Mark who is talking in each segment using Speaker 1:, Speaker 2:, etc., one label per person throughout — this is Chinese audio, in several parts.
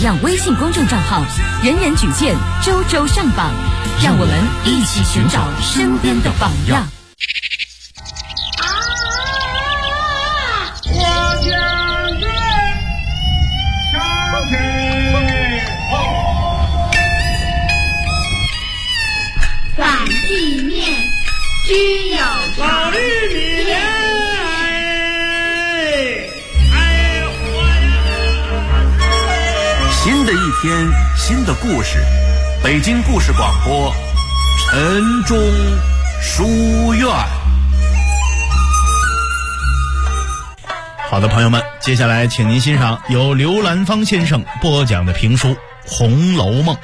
Speaker 1: 样微信公众账号，人人举荐，周周上榜，让我们一起寻找身边的榜样。
Speaker 2: 我将军上天
Speaker 3: 反地面只有
Speaker 2: 老玉米莲，
Speaker 4: 新的一天，新的故事，北京故事广播，晨钟书院。
Speaker 5: 好的，朋友们，接下来请您欣赏由刘兰芳先生播讲的评书《红楼梦》。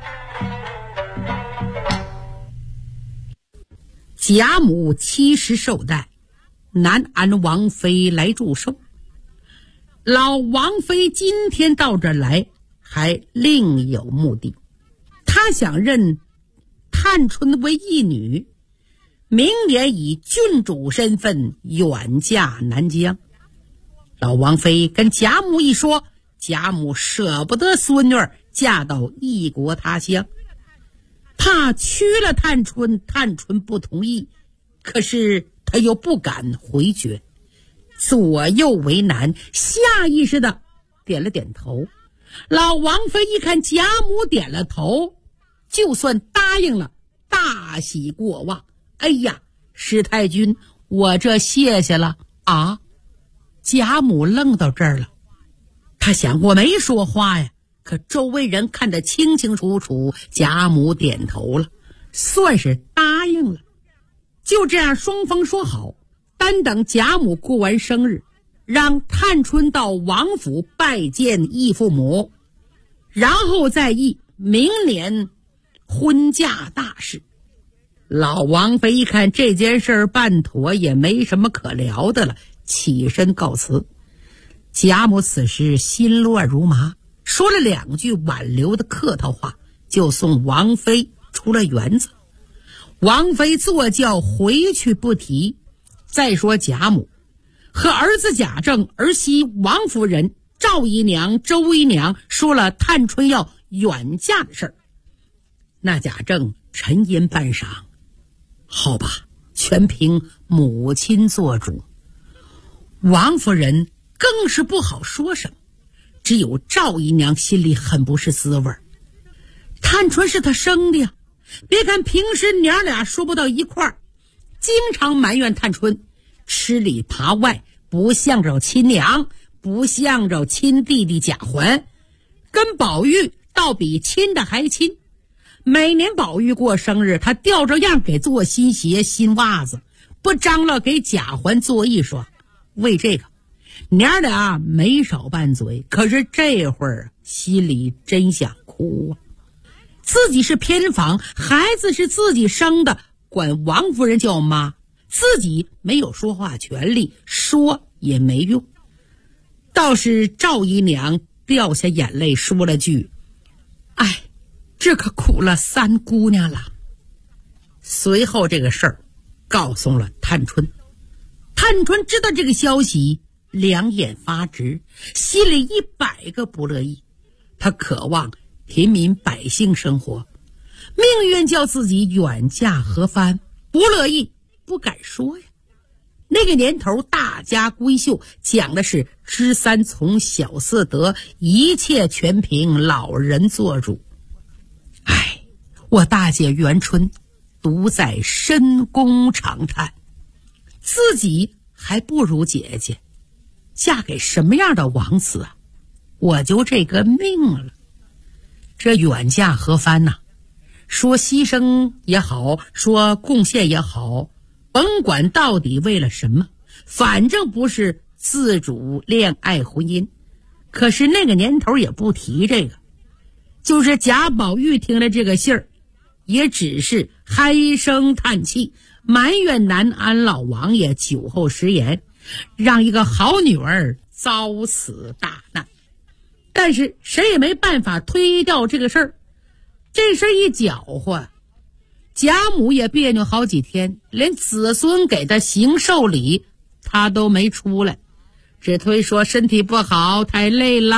Speaker 6: 贾母70寿诞，南安王妃来祝寿。老王妃今天到这儿来，还另有目的。她想认探春为义女，明年以郡主身份远嫁南疆。老王妃跟贾母一说，贾母舍不得孙女嫁到异国他乡，怕娶了探春，探春不同意，可是她又不敢回绝，左右为难，下意识的点了点头。老王妃一看贾母点了头，就算答应了，大喜过望。哎呀，史太君，我这谢谢了啊！贾母愣到这儿了，他想我没说话呀，可周围人看得清清楚楚，贾母点头了，算是答应了。就这样，双方说好，单等贾母过完生日，让探春到王府拜见义父母，然后再议明年婚嫁大事。老王妃一看这件事办妥，也没什么可聊的了，起身告辞。贾母此时心乱如麻，说了2句挽留的客套话，就送王妃出了园子。王妃坐轿回去不提。再说贾母和儿子贾政、儿媳王夫人、赵姨娘、周姨娘说了探春要远嫁的事儿。那贾政沉吟半晌，好吧，全凭母亲做主。王夫人更是不好说什么，只有赵姨娘心里很不是滋味。探春是她生的呀，别看平时娘俩说不到一块儿，经常埋怨探春吃里扒外，不向着亲娘，不向着亲弟弟贾环，跟宝玉倒比亲的还亲。每年宝玉过生日，她吊着样给做新鞋新袜子，不张罗给贾环做一双。为这个娘俩没少拌嘴，可是这会儿心里真想哭啊！自己是偏房，孩子是自己生的，管王夫人叫妈，自己没有说话权利，说也没用。倒是赵姨娘掉下眼泪说了句：哎，这可苦了三姑娘了。随后这个事儿告诉了探春。探春知道这个消息，两眼发直，心里100个不乐意。她渴望平民百姓生活，命运叫自己远嫁何番，不乐意，不敢说呀。那个年头大家闺秀，讲的是知三从小四德，一切全凭老人做主。哎，我大姐元春独在深宫长叹，自己还不如姐姐，嫁给什么样的王子啊？我就这个命了。这远嫁何番呐，说牺牲也好，说贡献也好，甭管到底为了什么，反正不是自主恋爱婚姻。可是那个年头也不提这个，就是贾宝玉听了这个信儿，也只是唉声叹气，埋怨南安老王爷酒后食言，让一个好女儿遭此大难。但是谁也没办法推掉这个事儿，这事儿一搅和，贾母也别扭好几天，连子孙给他行寿礼他都没出来，只推说身体不好太累了，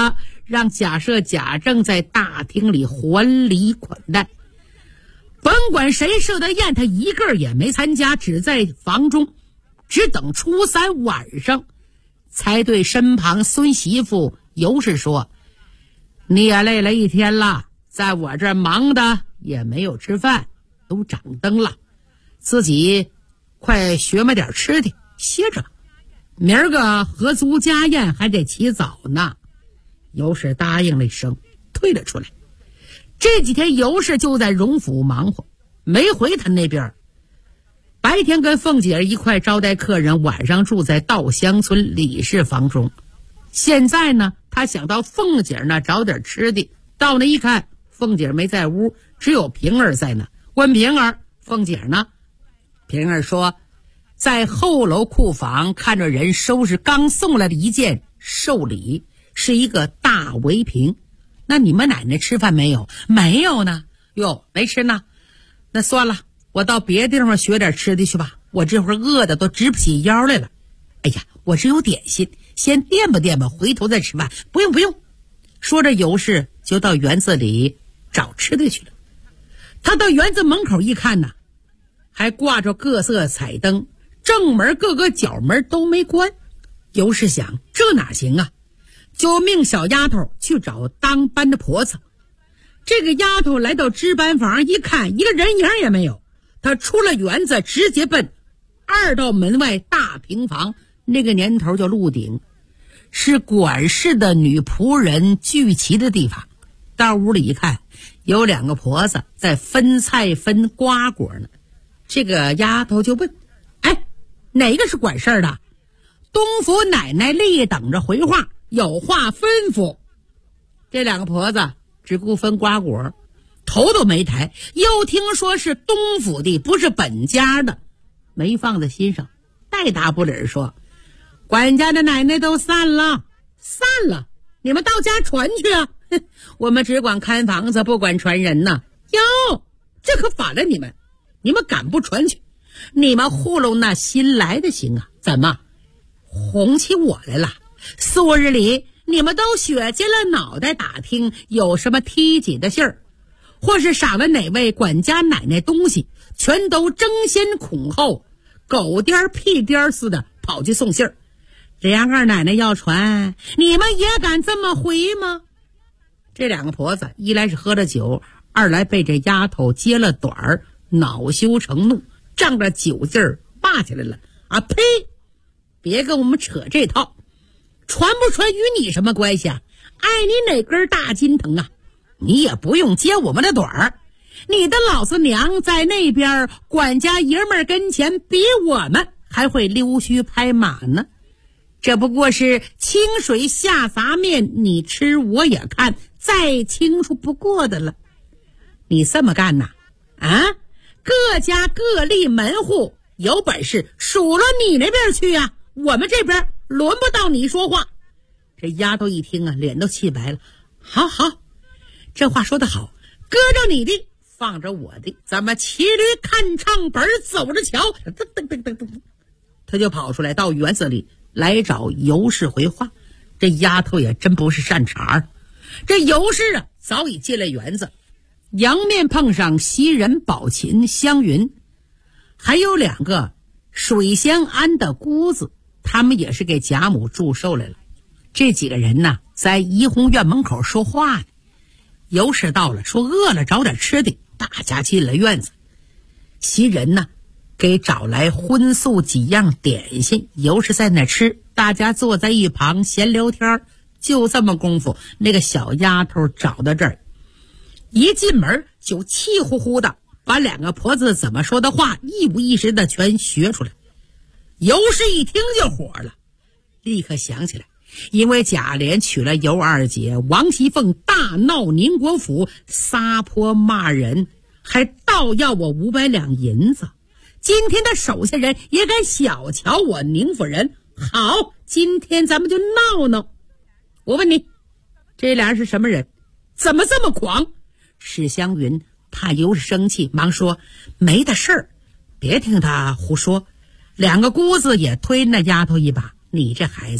Speaker 6: 让贾赦、贾政在大厅里还礼款待。甭管谁设的宴，他一个也没参加，只在房中，只等初三晚上，才对身旁孙媳妇尤氏说：“你也累了一天了，在我这儿忙的也没有吃饭，都掌灯了，自己快学么点吃的，歇着吧。明儿个合族家宴还得起早呢。”尤氏答应了一声，退了出来。这几天尤氏就在荣府忙活，没回他那边。白天跟凤姐一块招待客人，晚上住在稻香村李氏房中。现在呢，他想到凤姐那找点吃的，到那一看，凤姐没在屋，只有平儿在呢。问平儿，凤姐呢？平儿说在后楼库房看着人收拾刚送来的一件寿礼，是一个大围屏。那你们奶奶吃饭没有？没有呢。哟，没吃呢。那算了，我到别地方学点吃的去吧，我这会儿饿的都直不起腰来了。哎呀，我这有点心，先垫吧垫吧，回头再吃饭。不用不用。说着尤氏就到园子里找吃的去了。他到园子门口一看呢，还挂着各色彩灯，正门各个角门都没关。尤氏想，这哪行啊，就命小丫头去找当班的婆子。这个丫头来到值班房一看，一个人影也没有。她出了园子，直接奔2道门外大平房，那个年头叫鹿鼎，是管事的女仆人聚集的地方。到屋里一看，有2个婆子在分菜分瓜果呢。这个丫头就问：“哎，哪个是管事的？东府奶奶立等着回话，有话吩咐。”这2个婆子只顾分瓜果，头都没抬，又听说是东府的，不是本家的，没放在心上，带答不理说：“管家的奶奶都散了，你们到家传去啊！我们只管看房子，不管传人呐。”哟，这可反了你们敢不传去？你们糊弄那新来的行啊？怎么哄起我来了？素日里你们都血尖了脑袋打听有什么梯级的信儿，或是赏了哪位管家奶奶东西，全都争先恐后，狗颠屁颠似的跑去送信儿。这样二奶奶要传，你们也敢这么回吗？这2个婆子一来是喝了酒，二来被这丫头接了短儿，恼羞成怒，仗着酒劲儿骂起来了。啊呸！别跟我们扯这套，传不传与你什么关系啊？碍你哪根大筋疼啊？你也不用接我们的短儿，你的老子娘在那边管家爷们儿跟前比我们还会溜须拍马呢。这不过是清水下杂面，你吃我也看，再清楚不过的了。你这么干呐？啊，各家各立门户，有本事数落你那边去啊，我们这边轮不到你说话。这丫头一听啊，脸都气白了。好，这话说得好，搁着你的，放着我的，咱们骑驴看唱本，走着瞧。他就跑出来到园子里来找尤氏回话。这丫头也真不是善茬。这尤氏啊，早已进了园子，迎面碰上袭人、宝琴、湘云，还有2个水仙庵的姑子，他们也是给贾母祝寿来了。这几个人呢，在怡红院门口说话呢。尤氏到了，说饿了找点吃的，大家进了院子。袭人呢，给找来荤素几样点心，尤氏在那吃，大家坐在一旁闲聊天。就这么功夫，那个小丫头找到这儿，一进门就气呼呼的把2个婆子怎么说的话一五一十的全学出来。尤氏一听就火了，立刻想起来，因为贾琏娶了尤二姐，王熙凤大闹宁国府，撒泼骂人，还倒要我500两银子。今天的手下人也敢小瞧我宁府人，好，今天咱们就闹闹。我问你，这俩人是什么人？怎么这么狂？史湘云怕尤氏生气，忙说没的事儿，别听他胡说。2个姑子也推那丫头一把，你这孩子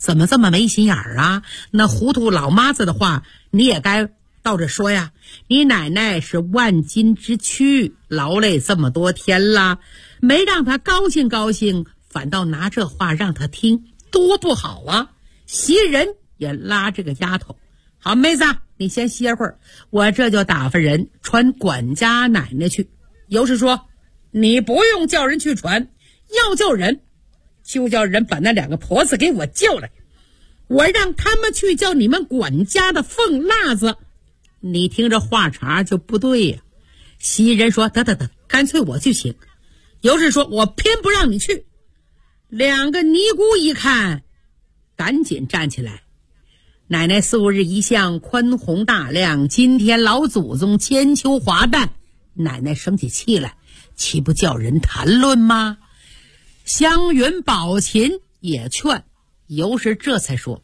Speaker 6: 怎么这么没心眼儿啊？那糊涂老妈子的话你也该倒着说呀。你奶奶是万金之躯，劳累这么多天了，没让她高兴高兴，反倒拿这话让她听，多不好啊。袭人也拉这个丫头，好妹子，你先歇会儿，我这就打发人传管家奶奶去。尤氏说，你不用叫人去传，要叫人就叫人把那2个婆子给我叫来，我让他们去叫你们管家的凤辣子。你听这话茬就不对呀。袭人说，得，干脆我去请。尤氏说，我偏不让你去。2个尼姑一看，赶紧站起来。奶奶素日一向宽宏大量，今天老祖宗千秋华诞，奶奶生起气来，岂不叫人谈论吗？湘云、宝琴也劝，尤氏这才说，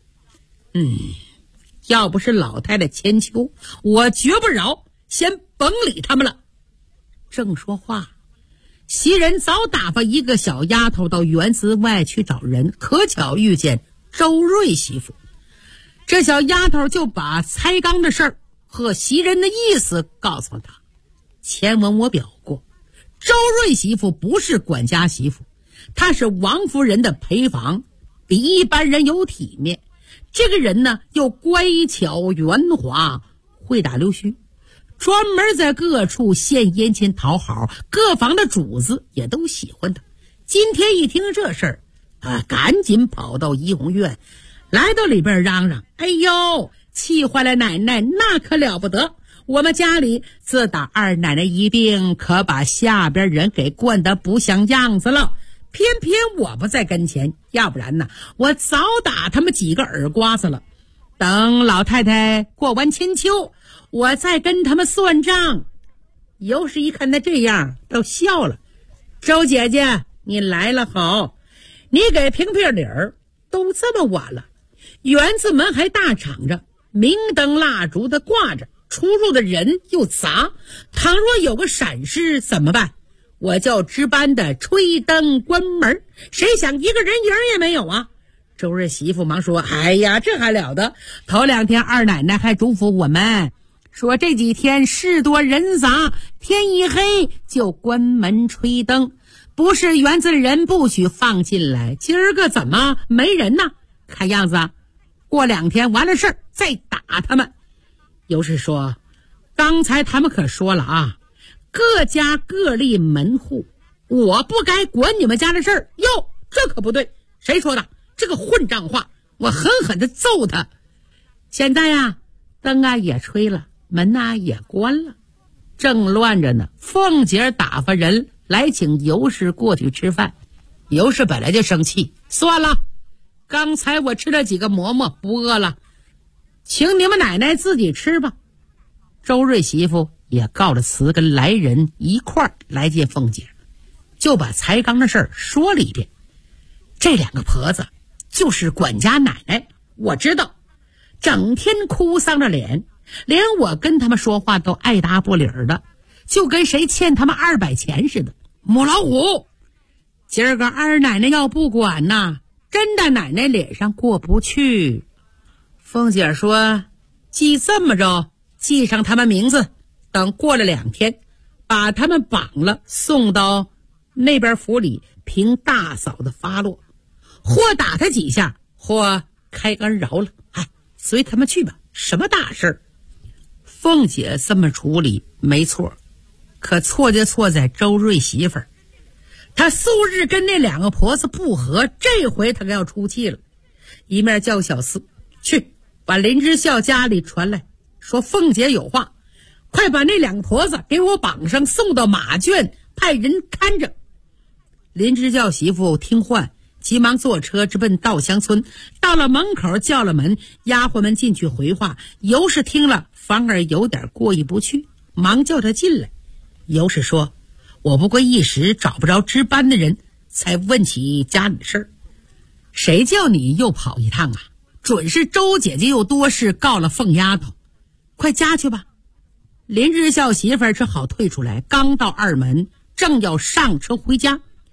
Speaker 6: 要不是老太太千秋，我绝不饶，先甭理他们了。正说话，袭人早打发一个小丫头到园子外去找人，可巧遇见周瑞媳妇。这小丫头就把猜缸的事儿和袭人的意思告诉了她。前文我表过，周瑞媳妇不是管家媳妇，她是王夫人的陪房，比一般人有体面。这个人呢，又乖巧圆滑，会打溜须，专门在各处献殷勤讨好，各房的主子也都喜欢他。今天一听这事儿，他赶紧跑到怡红院，来到里边嚷嚷，哎呦，气坏了奶奶，那可了不得，我们家里自打二奶奶一病，可把下边人给惯得不像样子了，偏偏我不在跟前，要不然呢，我早打他们几个耳刮子了。等老太太过完千秋，我再跟他们算账。尤氏一看他这样，都笑了。周姐姐，你来了好，你给评评理儿。都这么晚了，园子门还大敞着，明灯蜡烛的挂着，出入的人又杂，倘若有个闪失怎么办？我叫值班的吹灯关门，谁想一个人影也没有啊。周瑞媳妇忙说，哎呀，这还了得，头2天二奶奶还嘱咐我们说，这几天事多人杂，天一黑就关门吹灯，不是园子的人不许放进来。今儿个怎么没人呢？看样子过2天完了事儿再打他们。尤氏说，刚才他们可说了啊，各家各立门户，我不该管你们家的事儿。哟，这可不对，谁说的？这个混账话，我狠狠地揍他。现在呀，灯啊也吹了，门啊也关了，正乱着呢。凤姐打发人来请尤氏过去吃饭。尤氏本来就生气，算了，刚才我吃了几个馍馍，不饿了，请你们奶奶自己吃吧。周瑞媳妇也告了辞，跟来人一块儿来见凤姐，就把才刚的事儿说了一遍。这2个婆子就是管家奶奶，我知道，整天哭丧着脸，连我跟他们说话都爱答不理的，就跟谁欠他们200钱似的。母老虎，今儿个二奶奶要不管呐，真的奶奶脸上过不去。凤姐说，记这么着，记上他们名字，等过了2天把他们绑了，送到那边府里凭大嫂的发落，或打他几下，或开恩饶了，随他们去吧，什么大事儿。凤姐这么处理没错，可错就错在周瑞媳妇儿，她素日跟那2个婆子不和，这回她要出气了。一面叫小厮去把林之孝家里传来，说凤姐有话，快把那2个婆子给我绑上，送到马圈，派人看着。林之孝媳妇听唤，急忙坐车直奔稻香村，到了门口叫了门，丫鬟们进去回话。尤氏听了反而有点过意不去，忙叫他进来。尤氏说，我不过一时找不着值班的人，才问起家里的事儿。谁叫你又跑一趟啊？准是周姐姐又多事告了凤丫头，快家去吧。林之孝媳妇儿只好退出来，刚到二门，正要上车回家，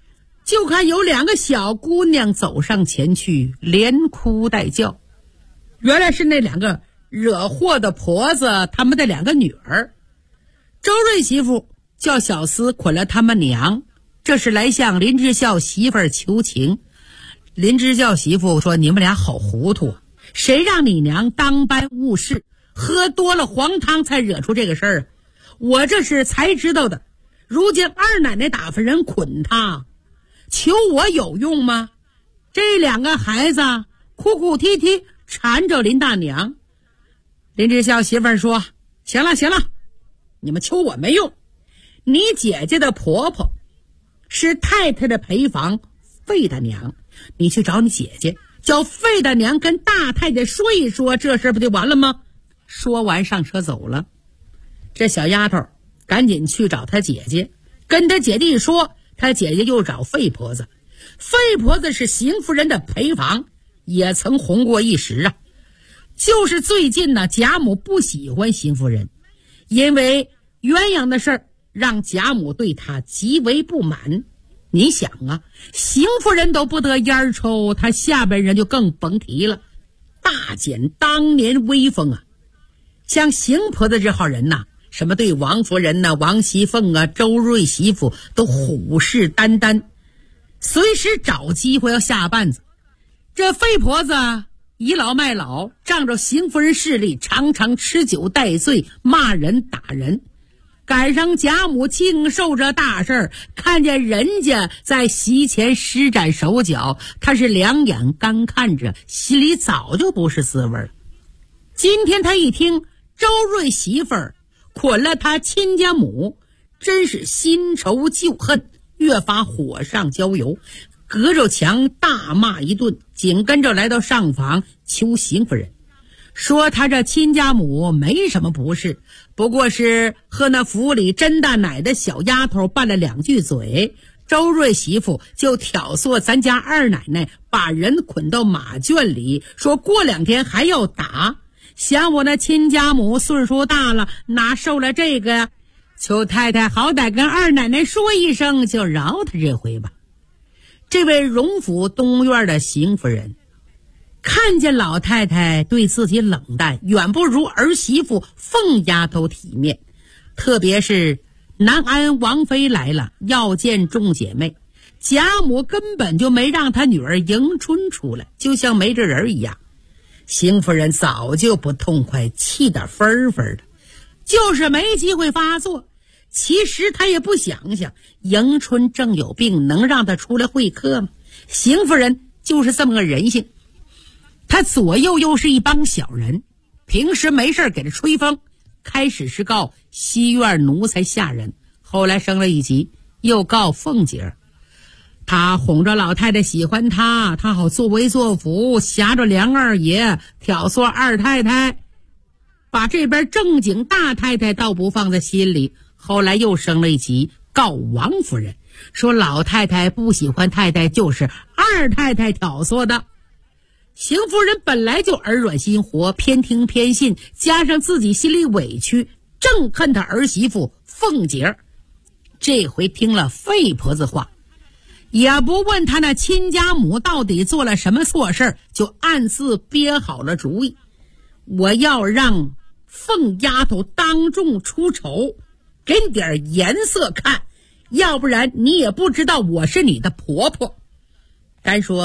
Speaker 6: 就看有2个小姑娘走上前去，连哭带叫。原来是那2个惹祸的婆子他们的2个女儿。周瑞媳妇叫小厮捆了他们娘，这是来向林之孝媳妇儿求情。林之孝媳妇说：“你们俩好糊涂啊，谁让你娘当班误事，喝多了黄汤才惹出这个事儿啊？我这是才知道的。如今二奶奶打发人捆他，求我有用吗？”这2个孩子哭哭啼啼缠着林大娘。林之孝媳妇儿说：“行了，你们求我没用。你姐姐的婆婆是太太的陪房费大娘，你去找你姐姐，叫费大娘跟大太太说一说，这事不就完了吗？”说完上车走了。这小丫头赶紧去找她姐姐，跟她姐姐一说，她姐姐又找费婆子。费婆子是邢夫人的陪房，也曾红过一时啊。就是最近呢，贾母不喜欢邢夫人，因为鸳鸯的事儿让贾母对她极为不满。你想啊，邢夫人都不得烟抽，她下边人就更甭提了，大减当年威风啊。像邢婆子这号人呐，什么对王夫人呐、王熙凤啊、周瑞媳妇都虎视眈眈，随时找机会要下绊子。这费婆子倚老卖老，仗着邢夫人势力，常常吃酒带醉，骂人打人。赶上贾母庆寿这大事儿，看见人家在席前施展手脚，他是两眼干看着，心里早就不是滋味了。今天他一听周瑞媳妇儿捆了他亲家母，真是新仇旧恨，越发火上浇油，隔着墙大骂一顿，紧跟着来到上房求邢夫人，说他这亲家母没什么不是，不过是和那府里甄大奶的小丫头拌了2句嘴，周瑞媳妇就挑唆咱家二奶奶把人捆到马圈里，说过2天还要打。想我那亲家母岁数大了，哪受了这个呀？求太太好歹跟二奶奶说一声，就饶他这回吧。这位荣府东院的邢夫人看见老太太对自己冷淡，远不如儿媳妇凤丫头体面，特别是南安王妃来了，要见众姐妹，贾母根本就没让她女儿迎春出来，就像没这人一样。邢夫人早就不痛快，气得分分的，就是没机会发作。其实她也不想想，迎春正有病，能让她出来会客吗？邢夫人就是这么个人性。他左右又是一帮小人，平时没事给他吹风，开始是告西院奴才下人，后来升了一级，又告凤姐儿。他哄着老太太喜欢他，他好作威作福，挟着梁二爷挑唆二太太，把这边正经大太太倒不放在心里，后来又升了一级，告王夫人，说老太太不喜欢太太，就是二太太挑唆的。邢夫人本来就耳软心活，偏听偏信，加上自己心里委屈，正恨她儿媳妇凤姐儿。这回听了费婆子话，也不问他那亲家母到底做了什么错事，就暗自憋好了主意，我要让凤丫头当众出丑，给你点颜色看，要不然你也不知道我是你的婆婆。单说